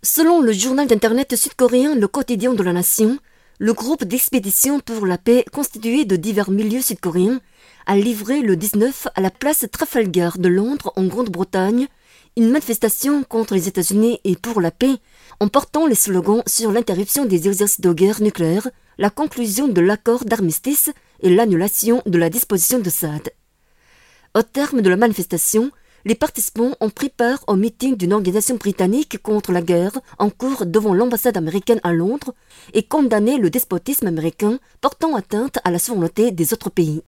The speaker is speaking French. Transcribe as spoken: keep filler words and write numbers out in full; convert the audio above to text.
Selon le journal d'internet sud-coréen Le Quotidien de la Nation, le groupe d'expédition pour la paix constitué de divers milieux sud-coréens a livré le dix-neuf à la place Trafalgar de Londres en Grande-Bretagne une manifestation contre les États-Unis et pour la paix en portant les slogans sur l'interruption des exercices de guerre nucléaire, la conclusion de l'accord d'armistice et l'annulation de la disposition de Saad. Au terme de la manifestation, les participants ont pris part au meeting d'une organisation britannique contre la guerre en cours devant l'ambassade américaine à Londres et condamné le despotisme américain portant atteinte à la souveraineté des autres pays.